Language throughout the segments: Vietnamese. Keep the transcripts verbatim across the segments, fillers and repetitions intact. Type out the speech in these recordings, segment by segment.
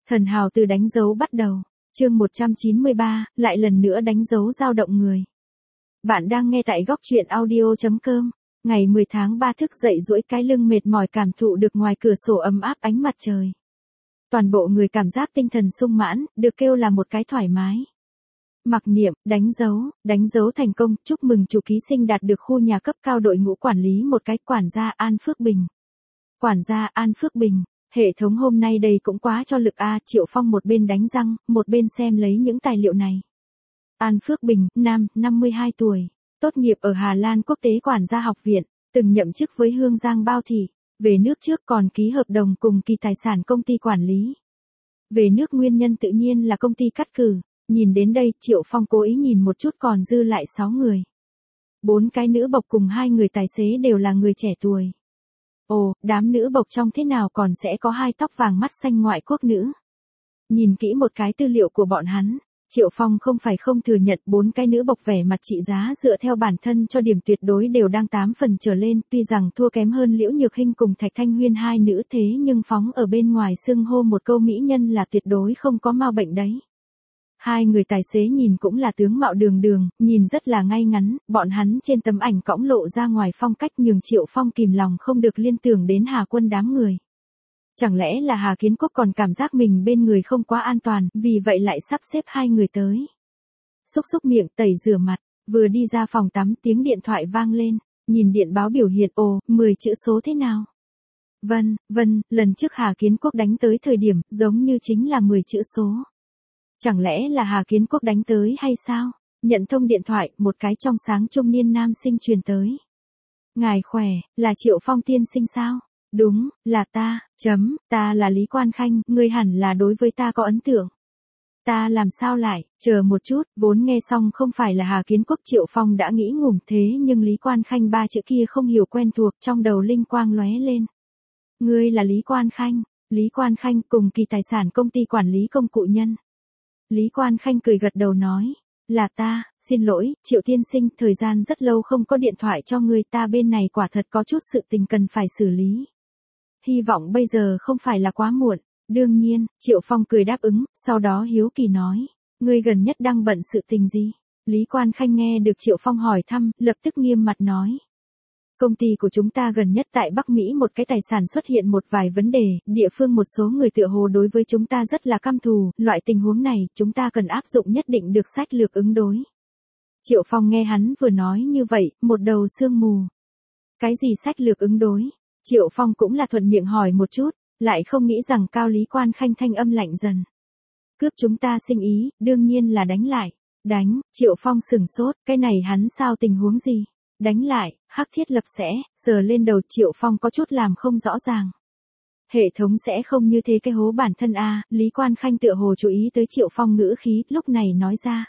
Thần hào từ đánh dấu bắt đầu. Chương một trăm chín mươi ba, lại lần nữa đánh dấu dao động người. Bạn đang nghe tại góc truyện audio chấm com. Ngày mười tháng ba thức dậy duỗi cái lưng mệt mỏi cảm thụ được ngoài cửa sổ ấm áp ánh mặt trời. Toàn bộ người cảm giác tinh thần sung mãn, được kêu là một cái thoải mái. Mặc niệm, đánh dấu, đánh dấu thành công, chúc mừng chủ ký sinh đạt được khu nhà cấp cao đội ngũ quản lý một cái quản gia An Phước Bình. Quản gia An Phước Bình. Hệ thống hôm nay đây cũng quá cho lực a. Triệu Phong một bên đánh răng, một bên xem lấy những tài liệu này. An Phước Bình, nam, năm mươi hai tuổi, tốt nghiệp ở Hà Lan Quốc tế Quản gia Học viện, từng nhậm chức với Hương Giang Bao Thị, về nước trước còn ký hợp đồng cùng Kỳ Tài sản công ty quản lý. Về nước nguyên nhân tự nhiên là công ty cắt cử, nhìn đến đây Triệu Phong cố ý nhìn một chút còn dư lại sáu người. Bốn cái nữ bộc cùng hai người tài xế đều là người trẻ tuổi. Ồ, đám nữ bộc trong thế nào còn sẽ có hai tóc vàng mắt xanh ngoại quốc nữ. Nhìn kỹ một cái tư liệu của bọn hắn, Triệu Phong không phải không thừa nhận bốn cái nữ bộc vẻ mặt trị giá dựa theo bản thân cho điểm tuyệt đối đều đang tám phần trở lên, tuy rằng thua kém hơn Liễu Nhược Hinh cùng Thạch Thanh Huyên hai nữ thế nhưng phóng ở bên ngoài xưng hô một câu mỹ nhân là tuyệt đối không có ma bệnh đấy. Hai người tài xế nhìn cũng là tướng mạo đường đường, nhìn rất là ngay ngắn, bọn hắn trên tấm ảnh cõng lộ ra ngoài phong cách nhường Triệu Phong kìm lòng không được liên tưởng đến Hà Quân đám người. Chẳng lẽ là Hà Kiến Quốc còn cảm giác mình bên người không quá an toàn, vì vậy lại sắp xếp hai người tới. Xúc xúc miệng tẩy rửa mặt, vừa đi ra phòng tắm tiếng điện thoại vang lên, nhìn điện báo biểu hiện ồ, mười chữ số thế nào? Vân, Vân, lần trước Hà Kiến Quốc đánh tới thời điểm giống như chính là mười chữ số. Chẳng lẽ là Hà Kiến Quốc đánh tới hay sao? Nhận thông điện thoại, một cái trong sáng trung niên nam sinh truyền tới. Ngài khỏe, là Triệu Phong tiên sinh sao? Đúng, là ta, chấm, ta là Lý Quan Khanh, ngươi hẳn là đối với ta có ấn tượng. Ta làm sao lại, chờ một chút, vốn nghe xong không phải là Hà Kiến Quốc. Triệu Phong đã nghĩ ngủm thế nhưng Lý Quan Khanh ba chữ kia không hiểu quen thuộc, trong đầu linh quang lóe lên. Ngươi là Lý Quan Khanh, Lý Quan Khanh cùng Kỳ Tài sản công ty quản lý công cụ nhân. Lý Quan Khanh cười gật đầu nói, là ta, xin lỗi, Triệu tiên sinh, thời gian rất lâu không có điện thoại cho ngươi, ta bên này quả thật có chút sự tình cần phải xử lý. Hy vọng bây giờ không phải là quá muộn. Đương nhiên, Triệu Phong cười đáp ứng, sau đó hiếu kỳ nói, ngươi gần nhất đang bận sự tình gì? Lý Quan Khanh nghe được Triệu Phong hỏi thăm, lập tức nghiêm mặt nói. Công ty của chúng ta gần nhất tại Bắc Mỹ một cái tài sản xuất hiện một vài vấn đề, địa phương một số người tựa hồ đối với chúng ta rất là căm thù, loại tình huống này chúng ta cần áp dụng nhất định được sách lược ứng đối. Triệu Phong nghe hắn vừa nói như vậy, một đầu sương mù. Cái gì sách lược ứng đối? Triệu Phong cũng là thuận miệng hỏi một chút, lại không nghĩ rằng Cao Lý Quan Khanh thanh âm lạnh dần. Cướp chúng ta sinh ý, đương nhiên là đánh lại. Đánh, Triệu Phong sửng sốt, cái này hắn sao tình huống gì? Đánh lại, hắc thiết lập sẽ, sờ lên đầu Triệu Phong có chút làm không rõ ràng. Hệ thống sẽ không như thế cái hố bản thân a. Lý Quan Khanh tựa hồ chú ý tới Triệu Phong ngữ khí, lúc này nói ra.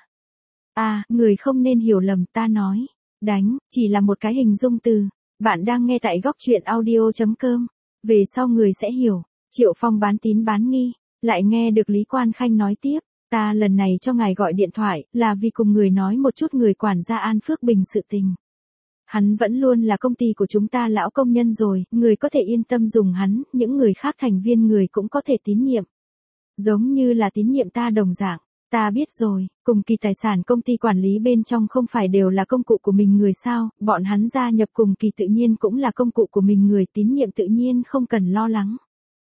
A, người không nên hiểu lầm, ta nói. Đánh, chỉ là một cái hình dung từ. Bạn đang nghe tại góc truyện audio chấm com. Về sau người sẽ hiểu. Triệu Phong bán tín bán nghi, lại nghe được Lý Quan Khanh nói tiếp. Ta lần này cho ngài gọi điện thoại, là vì cùng người nói một chút người quản gia An Phước Bình sự tình. Hắn vẫn luôn là công ty của chúng ta lão công nhân rồi, người có thể yên tâm dùng hắn, những người khác thành viên người cũng có thể tín nhiệm. Giống như là tín nhiệm ta đồng dạng, ta biết rồi, cùng Kỳ Tài sản công ty quản lý bên trong không phải đều là công cụ của mình người sao, bọn hắn gia nhập cùng Kỳ tự nhiên cũng là công cụ của mình người, tín nhiệm tự nhiên không cần lo lắng.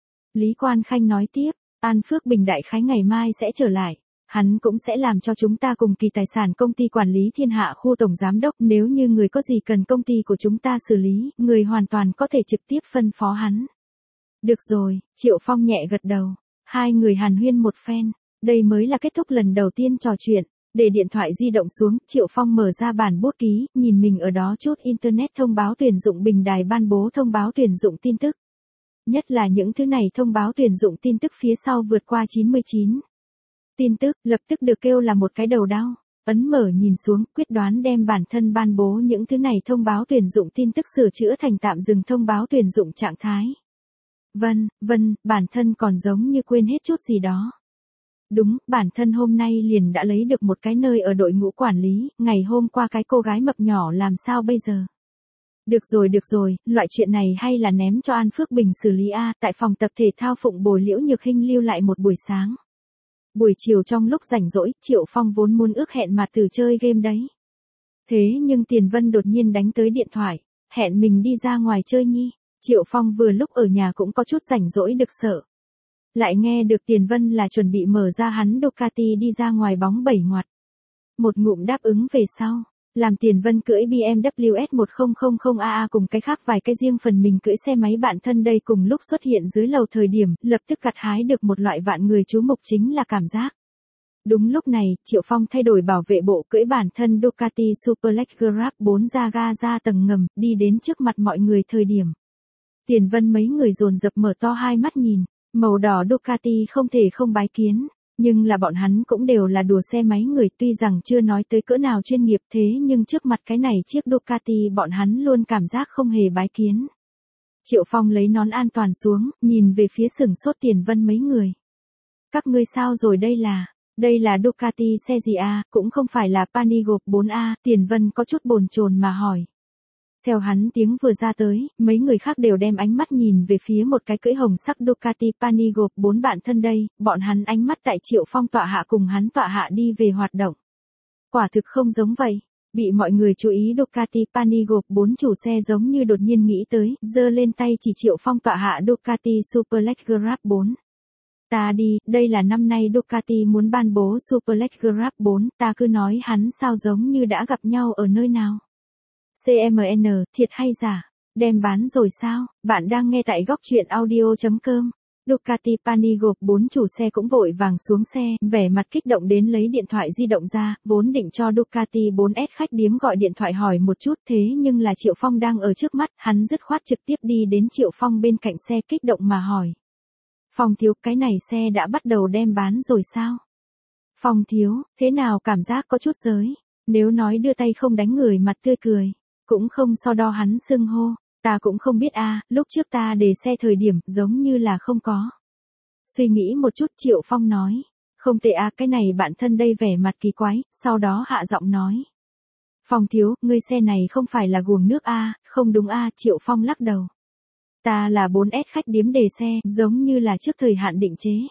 Lý Quan Khanh nói tiếp, An Phước Bình đại khái ngày mai sẽ trở lại. Hắn cũng sẽ làm cho chúng ta cùng Kỳ Tài sản công ty quản lý thiên hạ khu tổng giám đốc, nếu như người có gì cần công ty của chúng ta xử lý, người hoàn toàn có thể trực tiếp phân phó hắn. Được rồi, Triệu Phong nhẹ gật đầu, hai người hàn huyên một phen, đây mới là kết thúc lần đầu tiên trò chuyện, để điện thoại di động xuống, Triệu Phong mở ra bản bút ký, nhìn mình ở đó chút internet thông báo tuyển dụng bình đài ban bố thông báo tuyển dụng tin tức. Nhất là những thứ này thông báo tuyển dụng tin tức phía sau vượt qua chín mươi chín. Tin tức, lập tức được kêu là một cái đầu đau, ấn mở nhìn xuống, quyết đoán đem bản thân ban bố những thứ này thông báo tuyển dụng tin tức sửa chữa thành tạm dừng thông báo tuyển dụng trạng thái. Vân, Vân, bản thân còn giống như quên hết chút gì đó. Đúng, bản thân hôm nay liền đã lấy được một cái nơi ở đội ngũ quản lý, ngày hôm qua cái cô gái mập nhỏ làm sao bây giờ? Được rồi được rồi, loại chuyện này hay là ném cho An Phước Bình xử lý a. Tại phòng tập thể thao Phụng Bồi Liễu Nhược Hinh lưu lại một buổi sáng. Buổi chiều trong lúc rảnh rỗi, Triệu Phong vốn muốn ước hẹn Mạt Tử chơi game đấy. Thế nhưng Tiền Vân đột nhiên đánh tới điện thoại, hẹn mình đi ra ngoài chơi nhi. Triệu Phong vừa lúc ở nhà cũng có chút rảnh rỗi được sợ. Lại nghe được Tiền Vân là chuẩn bị mở ra hắn Ducati đi ra ngoài bóng bảy ngoặt. Một ngụm đáp ứng về sau, làm Tiền Vân cưỡi bê em vê S một không không không a a cùng cái khác vài cái riêng phần mình cưỡi xe máy bạn thân đây cùng lúc xuất hiện dưới lầu thời điểm, lập tức gặt hái được một loại vạn người chú mục chính là cảm giác. Đúng lúc này, Triệu Phong thay đổi bảo vệ bộ cưỡi bản thân Ducati Superleggera Grab bốn ra ga ra tầng ngầm, đi đến trước mặt mọi người thời điểm. Tiền Vân mấy người dồn dập mở to hai mắt nhìn, màu đỏ Ducati không thể không bái kiến, nhưng là bọn hắn cũng đều là đùa xe máy người tuy rằng chưa nói tới cỡ nào chuyên nghiệp thế nhưng trước mặt cái này chiếc Ducati bọn hắn luôn cảm giác không hề bái kiến. Triệu Phong lấy nón an toàn xuống, nhìn về phía sừng sốt Tiền Vân mấy người. Các ngươi sao rồi đây là... Đây là Ducati xe gì a, cũng không phải là Panigale bốn a, Tiền Vân có chút bồn chồn mà hỏi. Theo hắn tiếng vừa ra tới, mấy người khác đều đem ánh mắt nhìn về phía một cái cưỡi hồng sắc Ducati Panigale bốn bạn thân đây, bọn hắn ánh mắt tại Triệu Phong tọa hạ cùng hắn tọa hạ đi về hoạt động. Quả thực không giống vậy, bị mọi người chú ý Ducati Panigale bốn chủ xe giống như đột nhiên nghĩ tới, giơ lên tay chỉ Triệu Phong tọa hạ Ducati Superleggera Grab bốn. Ta đi, đây là năm nay Ducati muốn ban bố Superleggera Grab bốn, ta cứ nói hắn sao giống như đã gặp nhau ở nơi nào. xê em en, thiệt hay giả, đem bán rồi sao, bạn đang nghe tại góc truyện audio.com. Ducati Panigale bốn chủ xe cũng vội vàng xuống xe, vẻ mặt kích động đến lấy điện thoại di động ra, vốn định cho Ducati bốn S khách điếm gọi điện thoại hỏi một chút thế nhưng là Triệu Phong đang ở trước mắt, hắn dứt khoát trực tiếp đi đến Triệu Phong bên cạnh xe kích động mà hỏi. Phong thiếu, cái này xe đã bắt đầu đem bán rồi sao? Phong thiếu, thế nào cảm giác có chút giới, nếu nói đưa tay không đánh người mặt tươi cười, cũng không so đo hắn xưng hô, ta cũng không biết a, lúc trước ta đề xe thời điểm giống như là không có. Suy nghĩ một chút Triệu Phong nói, không tệ a, cái này bạn thân đây vẻ mặt kỳ quái, sau đó hạ giọng nói. Phong thiếu, ngươi xe này không phải là guồng nước a, không đúng a, Triệu Phong lắc đầu. Ta là bốn S khách điếm đề xe, giống như là trước thời hạn định chế.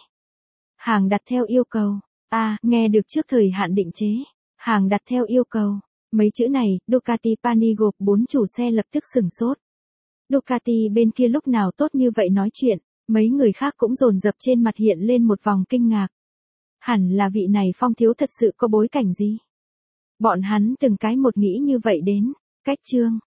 Hàng đặt theo yêu cầu. A, à, nghe được trước thời hạn định chế. Hàng đặt theo yêu cầu. Mấy chữ này, Ducati Panigale bốn chủ xe lập tức sửng sốt. Ducati bên kia lúc nào tốt như vậy nói chuyện, mấy người khác cũng dồn dập trên mặt hiện lên một vòng kinh ngạc. Hẳn là vị này Phong thiếu thật sự có bối cảnh gì? Bọn hắn từng cái một nghĩ như vậy đến, cách chương.